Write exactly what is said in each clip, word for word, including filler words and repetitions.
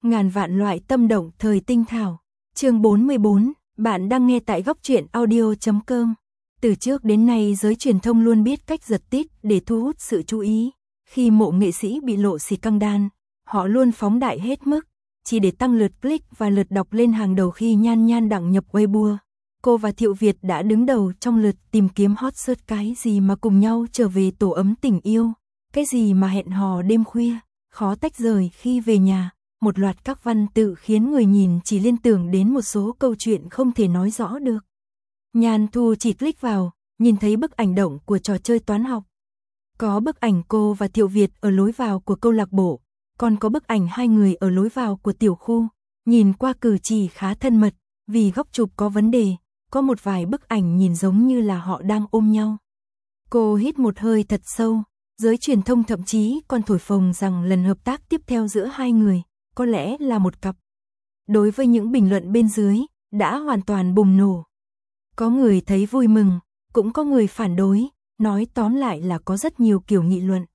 Ngàn vạn loại tâm động thời tinh thảo. Chương bốn mươi bốn, bạn đang nghe tại góc truyện audio chấm com. Từ trước đến nay giới truyền thông luôn biết cách giật tít để thu hút sự chú ý. Khi mộ nghệ sĩ bị lộ scandal, họ luôn phóng đại hết mức, chỉ để tăng lượt click và lượt đọc lên hàng đầu. Khi Nhan Nhan đăng nhập Weibo, cô và Thiệu Việt đã đứng đầu trong lượt tìm kiếm hot search. Cái gì mà cùng nhau trở về tổ ấm tình yêu, cái gì mà hẹn hò đêm khuya, khó tách rời khi về nhà. Một loạt các văn tự khiến người nhìn chỉ liên tưởng đến một số câu chuyện không thể nói rõ được. Nhan Thu chỉ click vào, nhìn thấy bức ảnh động của trò chơi toán học. Có bức ảnh cô và Thiệu Việt ở lối vào của câu lạc bộ, còn có bức ảnh hai người ở lối vào của tiểu khu. Nhìn qua cử chỉ khá thân mật, vì góc chụp có vấn đề, có một vài bức ảnh nhìn giống như là họ đang ôm nhau. Cô hít một hơi thật sâu, giới truyền thông thậm chí còn thổi phồng rằng lần hợp tác tiếp theo giữa hai người có lẽ là một cặp. Đối với những bình luận bên dưới, đã hoàn toàn bùng nổ. Có người thấy vui mừng, cũng có người phản đối, nói tóm lại là có rất nhiều kiểu nghị luận.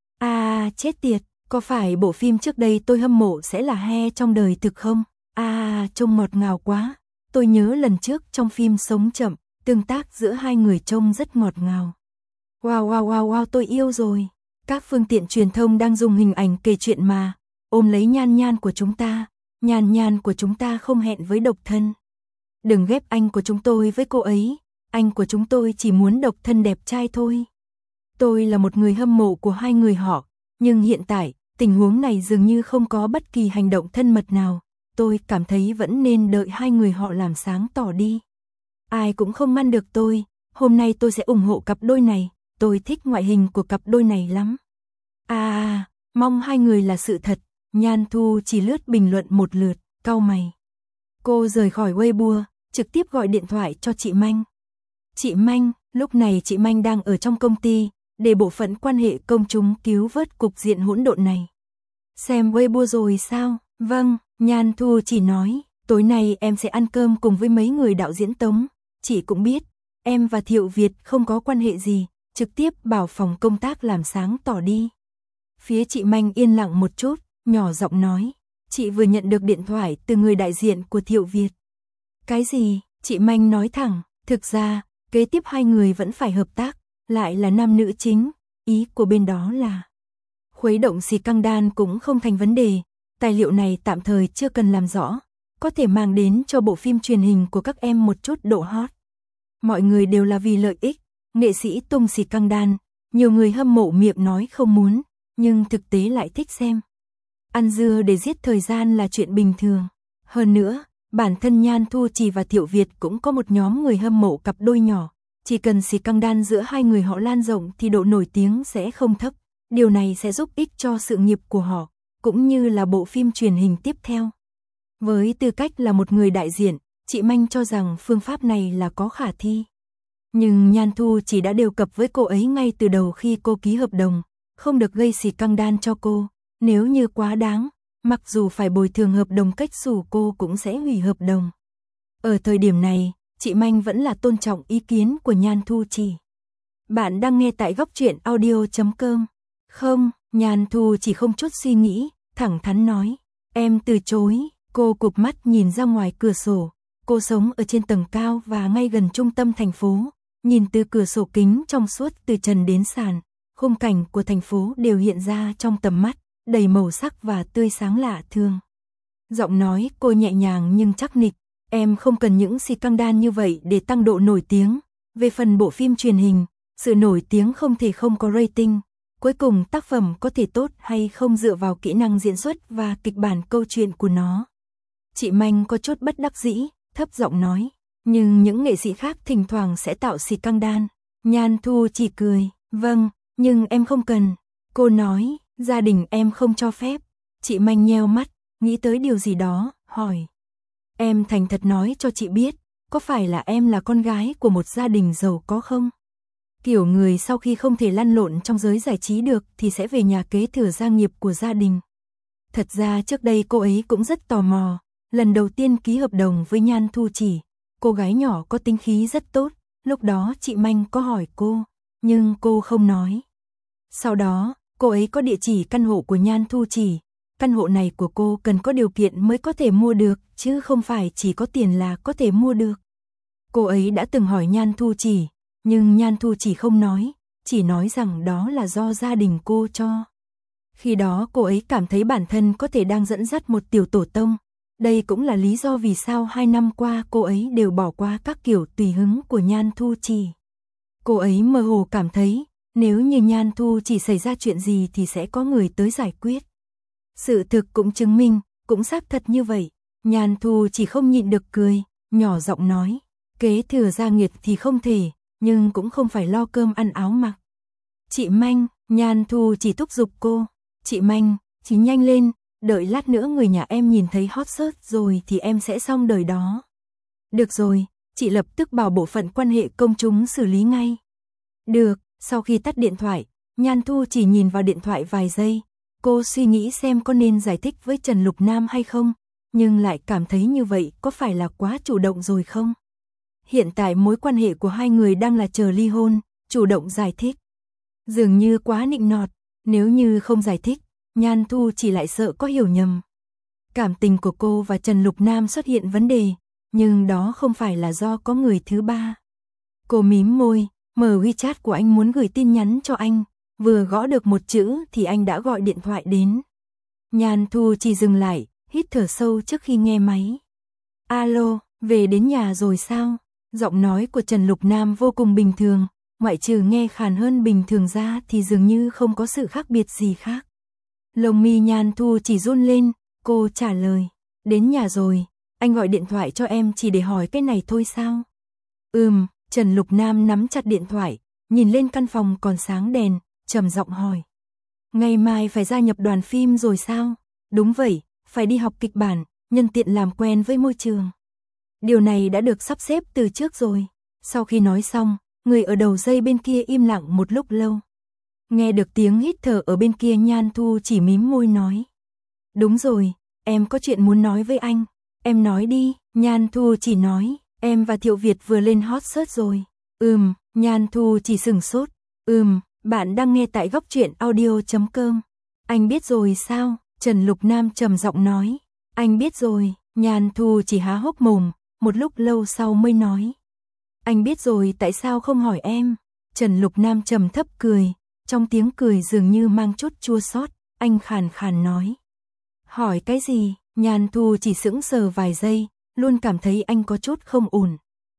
À, chết tiệt, có phải bộ phim trước đây tôi hâm mộ sẽ là he trong đời thực không? À, trông ngọt ngào quá. Tôi nhớ lần trước trong phim Sống Chậm, tương tác giữa hai người trông rất ngọt ngào. Wow wow wow wow, tôi yêu rồi. Các phương tiện truyền thông đang dùng hình ảnh kể chuyện mà. Ôm lấy Nhan Nhan của chúng ta, Nhan Nhan của chúng ta không hẹn với độc thân. Đừng ghép anh của chúng tôi với cô ấy, anh của chúng tôi chỉ muốn độc thân đẹp trai thôi. Tôi là một người hâm mộ của hai người họ, nhưng hiện tại, tình huống này dường như không có bất kỳ hành động thân mật nào. Tôi cảm thấy vẫn nên đợi hai người họ làm sáng tỏ đi. Ai cũng không ngăn được tôi, hôm nay tôi sẽ ủng hộ cặp đôi này, tôi thích ngoại hình của cặp đôi này lắm. À, mong hai người là sự thật. Nhan Thu chỉ lướt bình luận một lượt, cau mày. Cô rời khỏi Weibo, trực tiếp gọi điện thoại cho chị Manh. Chị Manh, lúc này chị Manh đang ở trong công ty, để bộ phận quan hệ công chúng cứu vớt cục diện hỗn độn này. Xem Weibo rồi sao? Vâng, Nhan Thu chỉ nói, tối nay em sẽ ăn cơm cùng với mấy người đạo diễn Tống. Chị cũng biết, em và Thiệu Việt không có quan hệ gì, trực tiếp bảo phòng công tác làm sáng tỏ đi. Phía chị Manh yên lặng một chút, nhỏ giọng nói, chị vừa nhận được điện thoại từ người đại diện của Thiệu Việt. Cái gì? Chị Manh nói thẳng, thực ra, kế tiếp hai người vẫn phải hợp tác, lại là nam nữ chính, ý của bên đó là khuấy động scandal cũng không thành vấn đề, tài liệu này tạm thời chưa cần làm rõ, có thể mang đến cho bộ phim truyền hình của các em một chút độ hot. Mọi người đều là vì lợi ích, nghệ sĩ tung scandal, nhiều người hâm mộ miệng nói không muốn, nhưng thực tế lại thích xem. Ăn dưa để giết thời gian là chuyện bình thường. Hơn nữa, bản thân Nhan Thu Trì và Thiệu Việt cũng có một nhóm người hâm mộ cặp đôi nhỏ. Chỉ cần scandal giữa hai người họ lan rộng thì độ nổi tiếng sẽ không thấp. Điều này sẽ giúp ích cho sự nghiệp của họ, cũng như là bộ phim truyền hình tiếp theo. Với tư cách là một người đại diện, chị Manh cho rằng phương pháp này là có khả thi. Nhưng Nhan Thu chỉ đã đề cập với cô ấy ngay từ đầu khi cô ký hợp đồng, không được gây scandal cho cô. Nếu như quá đáng, mặc dù phải bồi thường hợp đồng cách xù cô cũng sẽ hủy hợp đồng. Ở thời điểm này, chị Manh vẫn là tôn trọng ý kiến của Nhan Thu Trì. Bạn đang nghe tại góc truyện audio chấm com. Không, Nhan Thu chỉ không chút suy nghĩ, thẳng thắn nói. Em từ chối, cô cụp mắt nhìn ra ngoài cửa sổ. Cô sống ở trên tầng cao và ngay gần trung tâm thành phố. Nhìn từ cửa sổ kính trong suốt từ trần đến sàn, khung cảnh của thành phố đều hiện ra trong tầm mắt, đầy màu sắc và tươi sáng lạ thường. Giọng nói cô nhẹ nhàng nhưng chắc nịch, em không cần những scandal như vậy để tăng độ nổi tiếng. Về phần bộ phim truyền hình, sự nổi tiếng không thể không có rating. Cuối cùng tác phẩm có thể tốt hay không dựa vào kỹ năng diễn xuất và kịch bản câu chuyện của nó. Chị Manh có chút bất đắc dĩ, thấp giọng nói, nhưng những nghệ sĩ khác thỉnh thoảng sẽ tạo scandal. Nhan Thu chỉ cười, vâng, nhưng em không cần. Cô nói, gia đình em không cho phép. Chị Manh nheo mắt, nghĩ tới điều gì đó, hỏi. Em thành thật nói cho chị biết, có phải là em là con gái của một gia đình giàu có không? Kiểu người sau khi không thể lăn lộn trong giới giải trí được thì sẽ về nhà kế thừa gia nghiệp của gia đình. Thật ra trước đây cô ấy cũng rất tò mò, lần đầu tiên ký hợp đồng với Nhan Thu Trì, cô gái nhỏ có tính khí rất tốt, lúc đó chị Manh có hỏi cô, nhưng cô không nói. Sau đó, cô ấy có địa chỉ căn hộ của Nhan Thu Trì, căn hộ này của cô cần có điều kiện mới có thể mua được, chứ không phải chỉ có tiền là có thể mua được. Cô ấy đã từng hỏi Nhan Thu Chỉ, nhưng Nhan Thu Chỉ không nói, chỉ nói rằng đó là do gia đình cô cho. Khi đó cô ấy cảm thấy bản thân có thể đang dẫn dắt một tiểu tổ tông. Đây cũng là lý do vì sao hai năm qua cô ấy đều bỏ qua các kiểu tùy hứng của Nhan Thu Chỉ. Cô ấy mơ hồ cảm thấy, nếu như Nhan Thu Chỉ xảy ra chuyện gì thì sẽ có người tới giải quyết. Sự thực cũng chứng minh, cũng xác thật như vậy. Nhan Thu Chỉ không nhịn được cười, nhỏ giọng nói, kế thừa gia nghiệp thì không thể, nhưng cũng không phải lo cơm ăn áo mặc. Chị Manh, Nhan Thu Chỉ thúc giục cô, chị Manh, chị nhanh lên, đợi lát nữa người nhà em nhìn thấy hot search rồi thì em sẽ xong đời đó. Được rồi, chị lập tức bảo bộ phận quan hệ công chúng xử lý ngay. Được, sau khi tắt điện thoại, Nhan Thu Chỉ nhìn vào điện thoại vài giây, cô suy nghĩ xem có nên giải thích với Trần Lục Nam hay không, nhưng lại cảm thấy như vậy có phải là quá chủ động rồi không? Hiện tại mối quan hệ của hai người đang là chờ ly hôn, chủ động giải thích. Dường như quá nịnh nọt, nếu như không giải thích, Nhan Thu Chỉ lại sợ có hiểu nhầm. Cảm tình của cô và Trần Lục Nam xuất hiện vấn đề, nhưng đó không phải là do có người thứ ba. Cô mím môi, mở WeChat của anh muốn gửi tin nhắn cho anh, vừa gõ được một chữ thì anh đã gọi điện thoại đến. Nhan Thu Chỉ dừng lại, hít thở sâu trước khi nghe máy. Alo, về đến nhà rồi sao? Giọng nói của Trần Lục Nam vô cùng bình thường, ngoại trừ nghe khàn hơn bình thường ra thì dường như không có sự khác biệt gì khác. Lông mi Nhan Thu Chỉ run lên, cô trả lời, đến nhà rồi, anh gọi điện thoại cho em chỉ để hỏi cái này thôi sao? Ừm, Trần Lục Nam nắm chặt điện thoại, nhìn lên căn phòng còn sáng đèn, trầm giọng hỏi. Ngày mai phải gia nhập đoàn phim rồi sao? Đúng vậy, phải đi học kịch bản, nhân tiện làm quen với môi trường. Điều này đã được sắp xếp từ trước rồi. Sau khi nói xong, người ở đầu dây bên kia im lặng một lúc lâu. Nghe được tiếng hít thở ở bên kia, Nhan Thu Chỉ mím môi nói. Đúng rồi, em có chuyện muốn nói với anh. Em nói đi, Nhan Thu Chỉ nói, em và Thiệu Việt vừa lên hot search rồi. Ừm, Nhan Thu Chỉ sửng sốt. Ừm, bạn đang nghe tại góc truyện audio chấm com. Anh biết rồi sao? Trần Lục Nam trầm giọng nói. Anh biết rồi, Nhan Thu Chỉ há hốc mồm, một lúc lâu sau mới nói. Anh biết rồi, tại sao không hỏi em? Trần Lục Nam trầm thấp cười, trong tiếng cười dường như mang chút chua xót, anh khàn khàn nói. Hỏi cái gì? Nhan Thu Chỉ sững sờ vài giây, luôn cảm thấy anh có chút không ổn.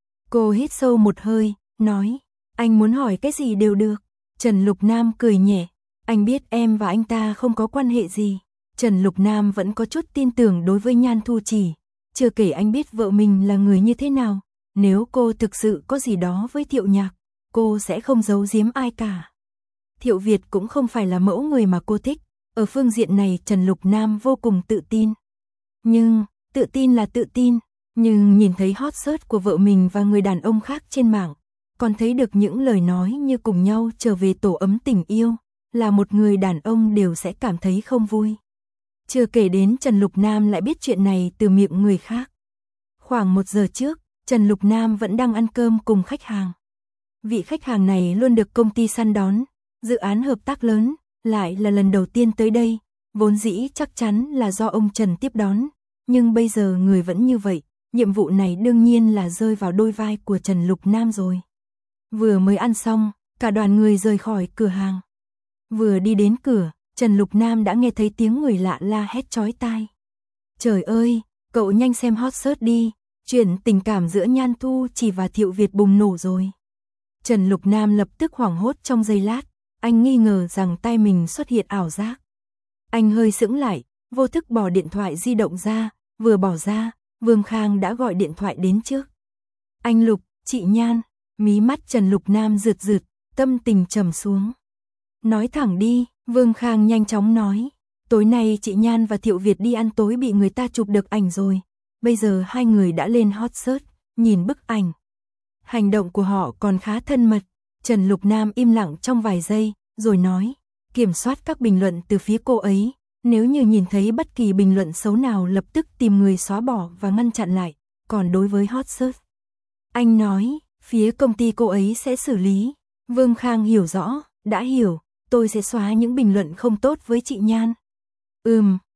Cô hít sâu một hơi, nói, anh muốn hỏi cái gì đều được. Trần Lục Nam cười nhẹ, anh biết em và anh ta không có quan hệ gì. Trần Lục Nam vẫn có chút tin tưởng đối với Nhan Thu Chỉ, chưa kể anh biết vợ mình là người như thế nào. Nếu cô thực sự có gì đó với Thiệu Nhạc, cô sẽ không giấu giếm ai cả. Thiệu Việt cũng không phải là mẫu người mà cô thích, ở phương diện này Trần Lục Nam vô cùng tự tin. Nhưng, tự tin là tự tin, nhưng nhìn thấy hot search của vợ mình và người đàn ông khác trên mạng, còn thấy được những lời nói như cùng nhau trở về tổ ấm tình yêu, là một người đàn ông đều sẽ cảm thấy không vui. Chưa kể đến Trần Lục Nam lại biết chuyện này từ miệng người khác. Khoảng một giờ trước, Trần Lục Nam vẫn đang ăn cơm cùng khách hàng. Vị khách hàng này luôn được công ty săn đón, dự án hợp tác lớn, lại là lần đầu tiên tới đây, vốn dĩ chắc chắn là do ông Trần tiếp đón, nhưng bây giờ người vẫn như vậy, nhiệm vụ này đương nhiên là rơi vào đôi vai của Trần Lục Nam rồi. Vừa mới ăn xong, cả đoàn người rời khỏi cửa hàng. Vừa đi đến cửa, Trần Lục Nam đã nghe thấy tiếng người lạ la hét chói tai. Trời ơi, cậu nhanh xem hot search đi, chuyện tình cảm giữa Nhan Thu Chỉ và Thiệu Việt bùng nổ rồi. Trần Lục Nam lập tức hoảng hốt trong giây lát, anh nghi ngờ rằng tai mình xuất hiện ảo giác. Anh hơi sững lại, vô thức bỏ điện thoại di động ra, vừa bỏ ra, Vương Khang đã gọi điện thoại đến trước. Anh Lục, chị Nhan, mí mắt Trần Lục Nam rượt rượt, tâm tình trầm xuống. Nói thẳng đi, Vương Khang nhanh chóng nói, tối nay chị Nhan và Thiệu Việt đi ăn tối bị người ta chụp được ảnh rồi, bây giờ hai người đã lên hot search, nhìn bức ảnh. Hành động của họ còn khá thân mật. Trần Lục Nam im lặng trong vài giây, rồi nói, kiểm soát các bình luận từ phía cô ấy, nếu như nhìn thấy bất kỳ bình luận xấu nào lập tức tìm người xóa bỏ và ngăn chặn lại, còn đối với hot search. Anh nói, phía công ty cô ấy sẽ xử lý. Vương Khang hiểu rõ, đã hiểu, tôi sẽ xóa những bình luận không tốt với chị Nhan. Ừm,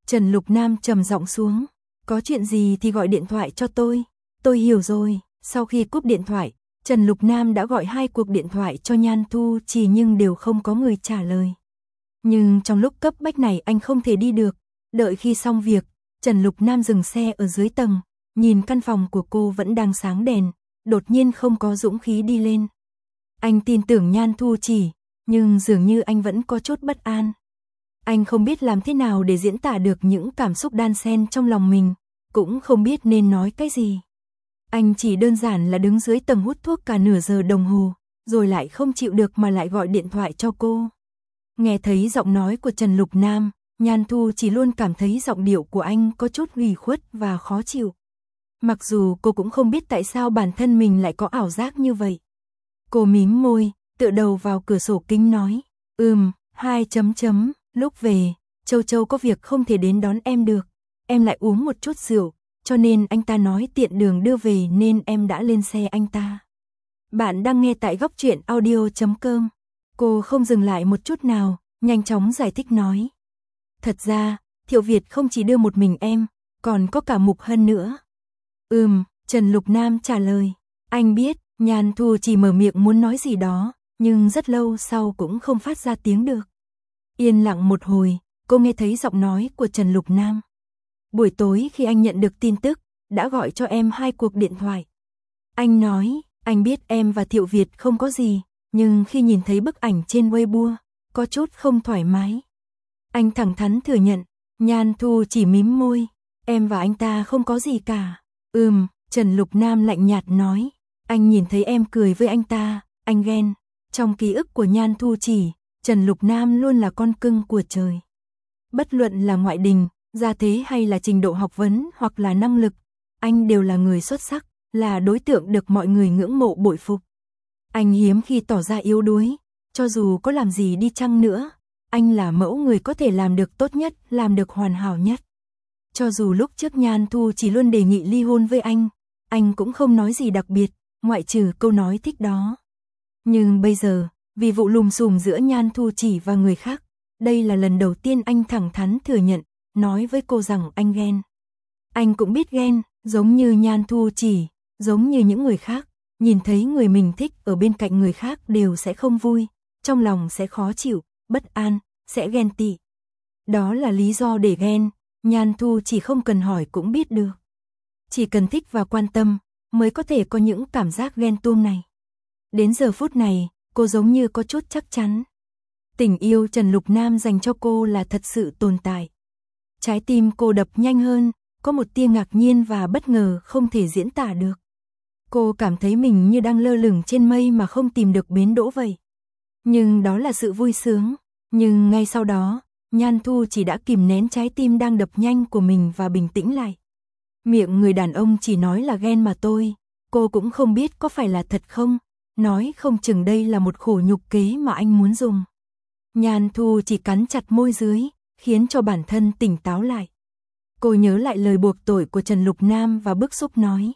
Trần Lục Nam trầm giọng xuống. Có chuyện gì thì gọi điện thoại cho tôi. Tôi hiểu rồi. Sau khi cúp điện thoại, Trần Lục Nam đã gọi hai cuộc điện thoại cho Nhan Thu Trì nhưng đều không có người trả lời. Nhưng trong lúc cấp bách này anh không thể đi được. Đợi khi xong việc, Trần Lục Nam dừng xe ở dưới tầng, nhìn căn phòng của cô vẫn đang sáng đèn, đột nhiên không có dũng khí đi lên. Anh tin tưởng Nhan Thu Trì, nhưng dường như anh vẫn có chút bất an. Anh không biết làm thế nào để diễn tả được những cảm xúc đan xen trong lòng mình, cũng không biết nên nói cái gì. Anh chỉ đơn giản là đứng dưới tầng hút thuốc cả nửa giờ đồng hồ, rồi lại không chịu được mà lại gọi điện thoại cho cô. Nghe thấy giọng nói của Trần Lục Nam, Nhan Thu chỉ luôn cảm thấy giọng điệu của anh có chút ủy khuất và khó chịu. Mặc dù cô cũng không biết tại sao bản thân mình lại có ảo giác như vậy. Cô mím môi, tựa đầu vào cửa sổ kính nói, ừm, hai chấm chấm, lúc về, Châu Châu có việc không thể đến đón em được. Em lại uống một chút rượu, cho nên anh ta nói tiện đường đưa về nên em đã lên xe anh ta. Bạn đang nghe tại góc truyện audio chấm com. Cô không dừng lại một chút nào, nhanh chóng giải thích nói. Thật ra, Thiệu Việt không chỉ đưa một mình em, còn có cả Mục Hân nữa. Ừm, Trần Lục Nam trả lời. Anh biết, Nhan Thu chỉ mở miệng muốn nói gì đó, nhưng rất lâu sau cũng không phát ra tiếng được. Yên lặng một hồi, cô nghe thấy giọng nói của Trần Lục Nam. Buổi tối khi anh nhận được tin tức, đã gọi cho em hai cuộc điện thoại. Anh nói, anh biết em và Thiệu Việt không có gì, nhưng khi nhìn thấy bức ảnh trên Weibo, có chút không thoải mái. Anh thẳng thắn thừa nhận, Nhan Thu chỉ mím môi, em và anh ta không có gì cả. Ừm, Trần Lục Nam lạnh nhạt nói, anh nhìn thấy em cười với anh ta, anh ghen. Trong ký ức của Nhan Thu Chỉ, Trần Lục Nam luôn là con cưng của trời. Bất luận là ngoại hình, gia thế hay là trình độ học vấn hoặc là năng lực, anh đều là người xuất sắc, là đối tượng được mọi người ngưỡng mộ bội phục. Anh hiếm khi tỏ ra yếu đuối, cho dù có làm gì đi chăng nữa, anh là mẫu người có thể làm được tốt nhất, làm được hoàn hảo nhất. Cho dù lúc trước Nhan Thu chỉ luôn đề nghị ly hôn với anh, anh cũng không nói gì đặc biệt, ngoại trừ câu nói thích đó. Nhưng bây giờ, vì vụ lùm xùm giữa Nhan Thu Chỉ và người khác, đây là lần đầu tiên anh thẳng thắn thừa nhận, nói với cô rằng anh ghen. Anh cũng biết ghen, giống như Nhan Thu Chỉ, giống như những người khác, nhìn thấy người mình thích ở bên cạnh người khác đều sẽ không vui, trong lòng sẽ khó chịu, bất an, sẽ ghen tị. Đó là lý do để ghen, Nhan Thu chỉ không cần hỏi cũng biết được. Chỉ cần thích và quan tâm, mới có thể có những cảm giác ghen tuông này. Đến giờ phút này, cô giống như có chút chắc chắn. Tình yêu Trần Lục Nam dành cho cô là thật sự tồn tại. Trái tim cô đập nhanh hơn, có một tia ngạc nhiên và bất ngờ không thể diễn tả được. Cô cảm thấy mình như đang lơ lửng trên mây mà không tìm được bến đỗ vậy. Nhưng đó là sự vui sướng. Nhưng ngay sau đó, Nhan Thu chỉ đã kìm nén trái tim đang đập nhanh của mình và bình tĩnh lại. Miệng người đàn ông chỉ nói là ghen mà tôi, cô cũng không biết có phải là thật không, nói không chừng đây là một khổ nhục kế mà anh muốn dùng. Nhan Thu chỉ cắn chặt môi dưới, khiến cho bản thân tỉnh táo lại. Cô nhớ lại lời buộc tội của Trần Lục Nam và bức xúc nói.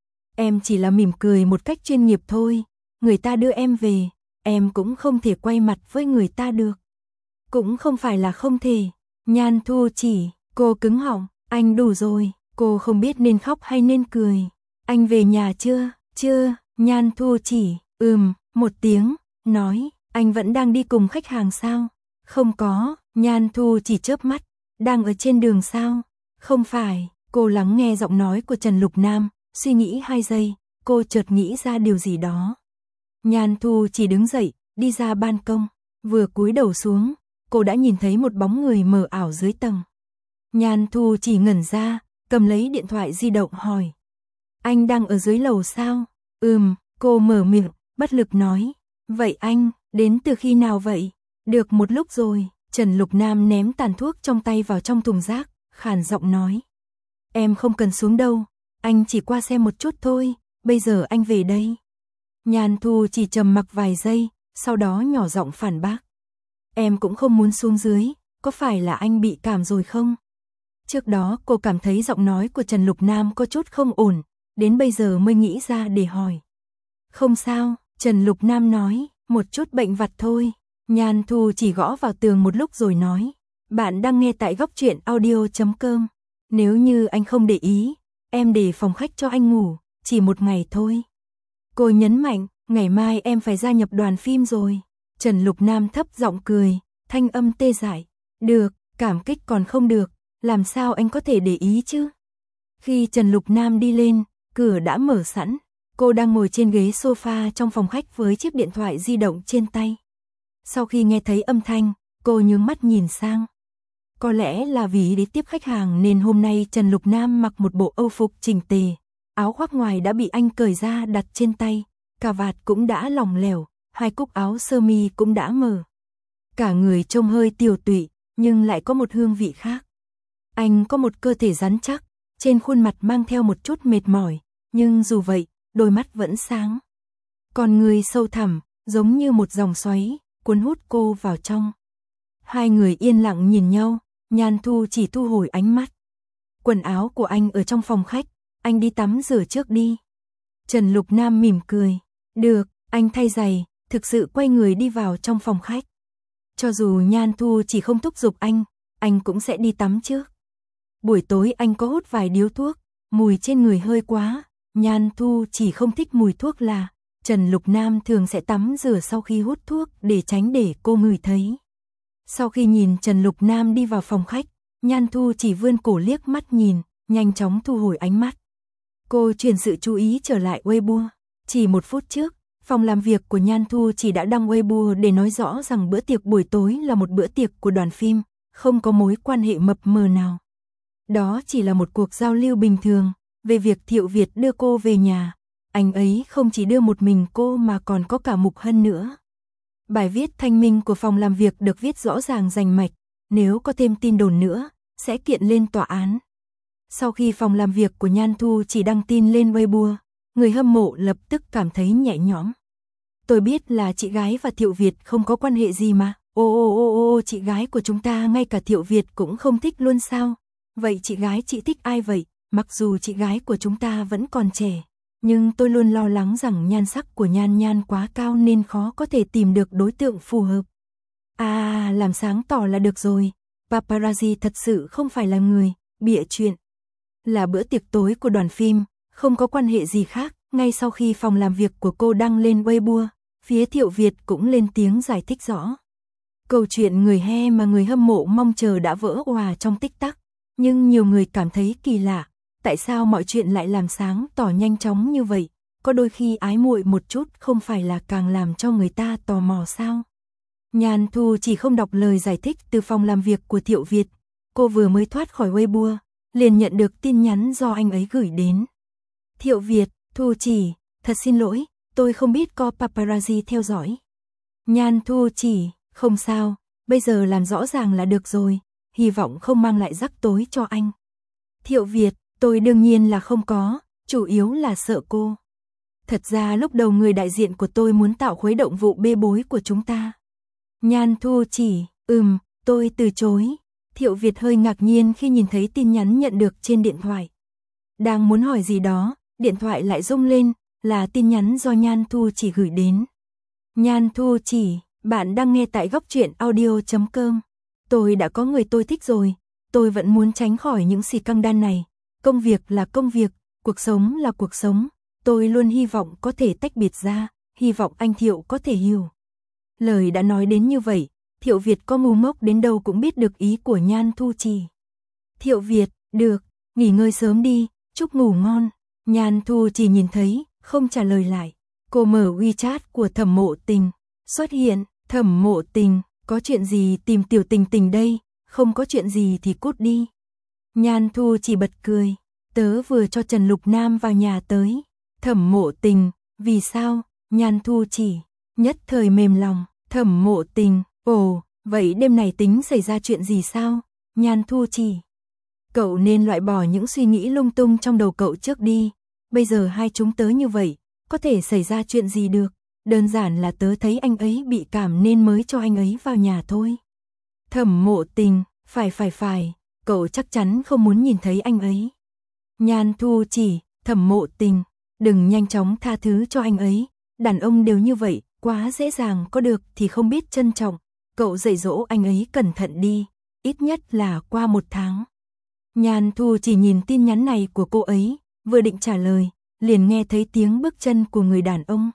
Em chỉ là mỉm cười một cách chuyên nghiệp thôi, người ta đưa em về, em cũng không thể quay mặt với người ta được. Cũng không phải là không thể. Nhan Thu chỉ, cô cứng họng, anh đủ rồi, cô không biết nên khóc hay nên cười. Anh về nhà chưa? Chưa, Nhan Thu chỉ, ừm, một tiếng, nói, anh vẫn đang đi cùng khách hàng sao? Không có, Nhan Thu chỉ chớp mắt, đang ở trên đường sao? Không phải, cô lắng nghe giọng nói của Trần Lục Nam, suy nghĩ hai giây, cô chợt nghĩ ra điều gì đó. Nhan Thu chỉ đứng dậy, đi ra ban công, vừa cúi đầu xuống, cô đã nhìn thấy một bóng người mờ ảo dưới tầng. Nhan Thu chỉ ngẩn ra, cầm lấy điện thoại di động hỏi. Anh đang ở dưới lầu sao? Ừm, cô mở miệng, bất lực nói. Vậy anh, đến từ khi nào vậy? Được một lúc rồi, Trần Lục Nam ném tàn thuốc trong tay vào trong thùng rác, khàn giọng nói. Em không cần xuống đâu, anh chỉ qua xem một chút thôi, bây giờ anh về đây. Nhan Thu chỉ trầm mặc vài giây, sau đó nhỏ giọng phản bác. Em cũng không muốn xuống dưới, có phải là anh bị cảm rồi không? Trước đó cô cảm thấy giọng nói của Trần Lục Nam có chút không ổn, đến bây giờ mới nghĩ ra để hỏi. Không sao, Trần Lục Nam nói, một chút bệnh vặt thôi. Nhan Thu chỉ gõ vào tường một lúc rồi nói, Bạn đang nghe tại góc truyện audio chấm com. Nếu như anh không để ý, em để phòng khách cho anh ngủ, chỉ một ngày thôi. Cô nhấn mạnh, ngày mai em phải gia nhập đoàn phim rồi. Trần Lục Nam thấp giọng cười, thanh âm tê dại. Được, cảm kích còn không được, làm sao anh có thể để ý chứ? Khi Trần Lục Nam đi lên, cửa đã mở sẵn. Cô đang ngồi trên ghế sofa trong phòng khách với chiếc điện thoại di động trên tay. Sau khi nghe thấy âm thanh, cô nhướng mắt nhìn sang. Có lẽ là vì để tiếp khách hàng nên hôm nay Trần Lục Nam mặc một bộ âu phục chỉnh tề. Áo khoác ngoài đã bị anh cởi ra đặt trên tay, cà vạt cũng đã lỏng lẻo, hai cúc áo sơ mi cũng đã mở. Cả người trông hơi tiều tụy, nhưng lại có một hương vị khác. Anh có một cơ thể rắn chắc, trên khuôn mặt mang theo một chút mệt mỏi, nhưng dù vậy, đôi mắt vẫn sáng. Con người sâu thẳm, giống như một dòng xoáy, cuốn hút cô vào trong. Hai người yên lặng nhìn nhau, Nhan Thu chỉ thu hồi ánh mắt. Quần áo của anh ở trong phòng khách, anh đi tắm rửa trước đi. Trần Lục Nam mỉm cười. Được, anh thay giày, thực sự quay người đi vào trong phòng khách. Cho dù Nhan Thu chỉ không thúc giục anh, anh cũng sẽ đi tắm trước. Buổi tối anh có hút vài điếu thuốc, mùi trên người hơi quá. Nhan Thu chỉ không thích mùi thuốc là. Trần Lục Nam thường sẽ tắm rửa sau khi hút thuốc để tránh để cô ngửi thấy. Sau khi nhìn Trần Lục Nam đi vào phòng khách, Nhan Thu chỉ vươn cổ liếc mắt nhìn, nhanh chóng thu hồi ánh mắt. Cô chuyển sự chú ý trở lại Weibo. Chỉ một phút trước, phòng làm việc của Nhan Thu chỉ đã đăng Weibo để nói rõ rằng bữa tiệc buổi tối là một bữa tiệc của đoàn phim, không có mối quan hệ mập mờ nào. Đó chỉ là một cuộc giao lưu bình thường, về việc Thiệu Việt đưa cô về nhà. Anh ấy không chỉ đưa một mình cô mà còn có cả Mục Hân nữa. Bài viết thanh minh của phòng làm việc được viết rõ ràng rành mạch, nếu có thêm tin đồn nữa, sẽ kiện lên tòa án. Sau khi phòng làm việc của Nhan Thu chỉ đăng tin lên Weibo, người hâm mộ lập tức cảm thấy nhẹ nhõm. Tôi biết là chị gái và Thiệu Việt không có quan hệ gì mà, ô ô ô ô chị gái của chúng ta ngay cả Thiệu Việt cũng không thích luôn sao? Vậy chị gái chị thích ai vậy? Mặc dù chị gái của chúng ta vẫn còn trẻ, nhưng tôi luôn lo lắng rằng nhan sắc của Nhan Nhan quá cao nên khó có thể tìm được đối tượng phù hợp. À, làm sáng tỏ là được rồi. Paparazzi thật sự không phải là người bịa chuyện. Là bữa tiệc tối của đoàn phim, không có quan hệ gì khác. Ngay sau khi phòng làm việc của cô đăng lên Weibo, phía Thiệu Việt cũng lên tiếng giải thích rõ. Câu chuyện người he mà người hâm mộ mong chờ đã vỡ òa trong tích tắc. Nhưng nhiều người cảm thấy kỳ lạ. Tại sao mọi chuyện lại làm sáng tỏ nhanh chóng như vậy? Có đôi khi ái muội một chút không phải là càng làm cho người ta tò mò sao? Nhan Thu chỉ không đọc lời giải thích từ phòng làm việc của Thiệu Việt. Cô vừa mới thoát khỏi Weibo, liền nhận được tin nhắn do anh ấy gửi đến. Thiệu Việt, Thu chỉ, thật xin lỗi, tôi không biết có paparazzi theo dõi. Nhan Thu chỉ, không sao, bây giờ làm rõ ràng là được rồi, hy vọng không mang lại rắc rối cho anh. Thiệu Việt, tôi đương nhiên là không có, chủ yếu là sợ cô. Thật ra lúc đầu người đại diện của tôi muốn tạo khuấy động vụ bê bối của chúng ta. Nhan Thu chỉ, ừm, tôi từ chối. Thiệu Việt hơi ngạc nhiên khi nhìn thấy tin nhắn nhận được trên điện thoại. Đang muốn hỏi gì đó, điện thoại lại rung lên, là tin nhắn do Nhan Thu chỉ gửi đến. Nhan Thu chỉ, bạn đang nghe tại góc truyện audio chấm com. Tôi đã có người tôi thích rồi, tôi vẫn muốn tránh khỏi những xì căng đan này. Công việc là công việc, cuộc sống là cuộc sống. Tôi luôn hy vọng có thể tách biệt ra, hy vọng anh Thiệu có thể hiểu. Lời đã nói đến như vậy, Thiệu Việt có ngu ngốc đến đâu cũng biết được ý của Nhan Thu chỉ. Thiệu Việt, được, nghỉ ngơi sớm đi, chúc ngủ ngon. Nhan Thu chỉ nhìn thấy, không trả lời lại. Cô mở WeChat của Thẩm Mộ Tình. Xuất hiện, Thẩm Mộ Tình, có chuyện gì tìm Tiểu Tình Tình đây, không có chuyện gì thì cút đi. Nhan Thu chỉ bật cười, tớ vừa cho Trần Lục Nam vào nhà tới. Thẩm Mộ Tình, vì sao? Nhan Thu chỉ, nhất thời mềm lòng. Thẩm Mộ Tình, ồ, vậy đêm này tính xảy ra chuyện gì sao? Nhan Thu chỉ, cậu nên loại bỏ những suy nghĩ lung tung trong đầu cậu trước đi. Bây giờ hai chúng tớ như vậy, có thể xảy ra chuyện gì được? Đơn giản là tớ thấy anh ấy bị cảm nên mới cho anh ấy vào nhà thôi. Thẩm Mộ Tình, phải phải phải, cậu chắc chắn không muốn nhìn thấy anh ấy. Nhan Thu chỉ, Thẩm Mộ Tình, đừng nhanh chóng tha thứ cho anh ấy. Đàn ông đều như vậy, quá dễ dàng có được thì không biết trân trọng. Cậu dạy dỗ anh ấy cẩn thận đi. ít nhất là qua một tháng. Nhan Thu chỉ nhìn tin nhắn này của cô ấy, vừa định trả lời, liền nghe thấy tiếng bước chân của người đàn ông.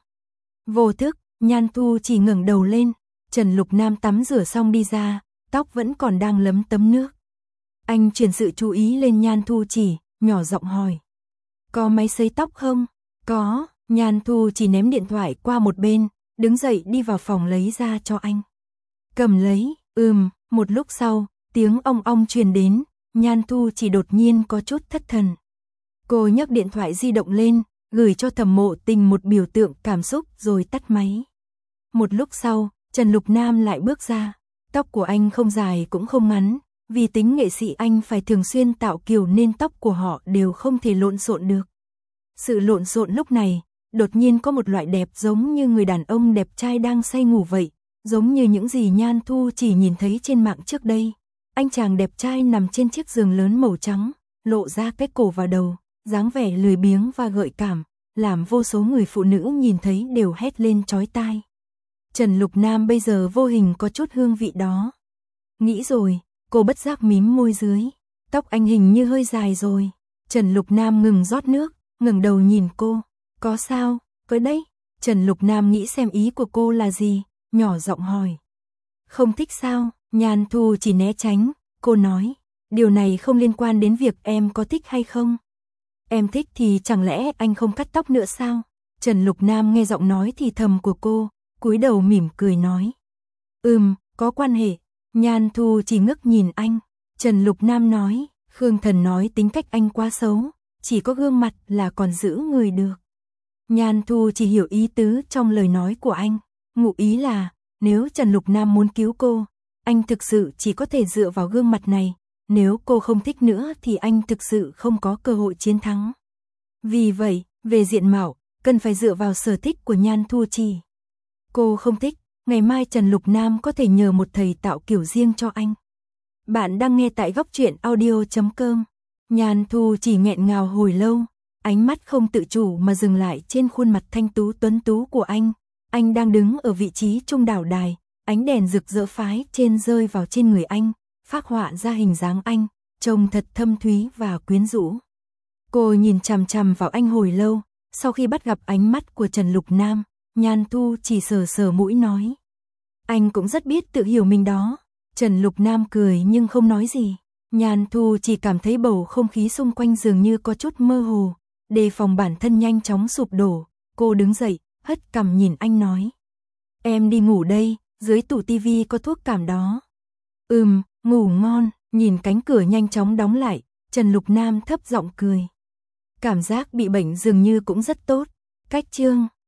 Vô thức, Nhan Thu chỉ ngẩng đầu lên, Trần Lục Nam tắm rửa xong đi ra, tóc vẫn còn đang lấm tấm nước. Anh chuyển sự chú ý lên Nhan Thu chỉ, nhỏ giọng hỏi. Có máy sấy tóc không? Có, Nhan Thu chỉ ném điện thoại qua một bên, đứng dậy đi vào phòng lấy ra cho anh. Cầm lấy, ừm, một lúc sau, tiếng ong ong truyền đến, Nhan Thu chỉ đột nhiên có chút thất thần. Cô nhấc điện thoại di động lên, gửi cho Thẩm Mộ Tình một biểu tượng cảm xúc rồi tắt máy. Một lúc sau, Trần Lục Nam lại bước ra, tóc của anh không dài cũng không ngắn, vì tính nghệ sĩ anh phải thường xuyên tạo kiểu nên tóc của họ đều không thể lộn xộn được. Sự lộn xộn lúc này, đột nhiên có một loại đẹp giống như người đàn ông đẹp trai đang say ngủ vậy, giống như những gì Nhan Thu chỉ nhìn thấy trên mạng trước đây. Anh chàng đẹp trai nằm trên chiếc giường lớn màu trắng, lộ ra cái cổ và đầu, dáng vẻ lười biếng và gợi cảm, làm vô số người phụ nữ nhìn thấy đều hét lên chói tai. Trần Lục Nam bây giờ vô hình có chút hương vị đó. Nghĩ rồi, cô bất giác mím môi dưới, tóc anh hình như hơi dài rồi. Trần Lục Nam ngừng rót nước, ngẩng đầu nhìn cô, có sao, có đấy. Trần Lục Nam nghĩ xem ý của cô là gì, nhỏ giọng hỏi. Không thích sao? Nhan Thu chỉ né tránh, cô nói, điều này không liên quan đến việc em có thích hay không. Em thích thì chẳng lẽ anh không cắt tóc nữa sao? Trần Lục Nam nghe giọng nói thì thầm của cô, cúi đầu mỉm cười nói. Ừm, có quan hệ. Nhan Thu chỉ ngước nhìn anh. Trần Lục Nam nói, Khương Thần nói tính cách anh quá xấu, chỉ có gương mặt là còn giữ người được. Nhan Thu chỉ hiểu ý tứ trong lời nói của anh, ngụ ý là, nếu Trần Lục Nam muốn cứu cô, anh thực sự chỉ có thể dựa vào gương mặt này, nếu cô không thích nữa thì anh thực sự không có cơ hội chiến thắng. Vì vậy, về diện mạo, cần phải dựa vào sở thích của Nhan Thu Chi. Cô không thích, ngày mai Trần Lục Nam có thể nhờ một thầy tạo kiểu riêng cho anh. Bạn đang nghe tại góc truyện audio chấm com. Nhan Thu chỉ nghẹn ngào hồi lâu, ánh mắt không tự chủ mà dừng lại trên khuôn mặt thanh tú tuấn tú của anh. Anh đang đứng ở vị trí trung đảo đài, ánh đèn rực rỡ phái trên rơi vào trên người anh, phác họa ra hình dáng anh, trông thật thâm thúy và quyến rũ. Cô nhìn chằm chằm vào anh hồi lâu, sau khi bắt gặp ánh mắt của Trần Lục Nam, Nhan Thu chỉ sờ sờ mũi nói. Anh cũng rất biết tự hiểu mình đó. Trần Lục Nam cười nhưng không nói gì. Nhan Thu chỉ cảm thấy bầu không khí xung quanh dường như có chút mơ hồ, đề phòng bản thân nhanh chóng sụp đổ. Cô đứng dậy, hất cằm nhìn anh nói. Em đi ngủ đây, dưới tủ tivi có thuốc cảm đó. Ừm, ngủ ngon. Nhìn cánh cửa nhanh chóng đóng lại, Trần Lục Nam thấp giọng cười. Cảm giác bị bệnh dường như cũng rất tốt. Cách chương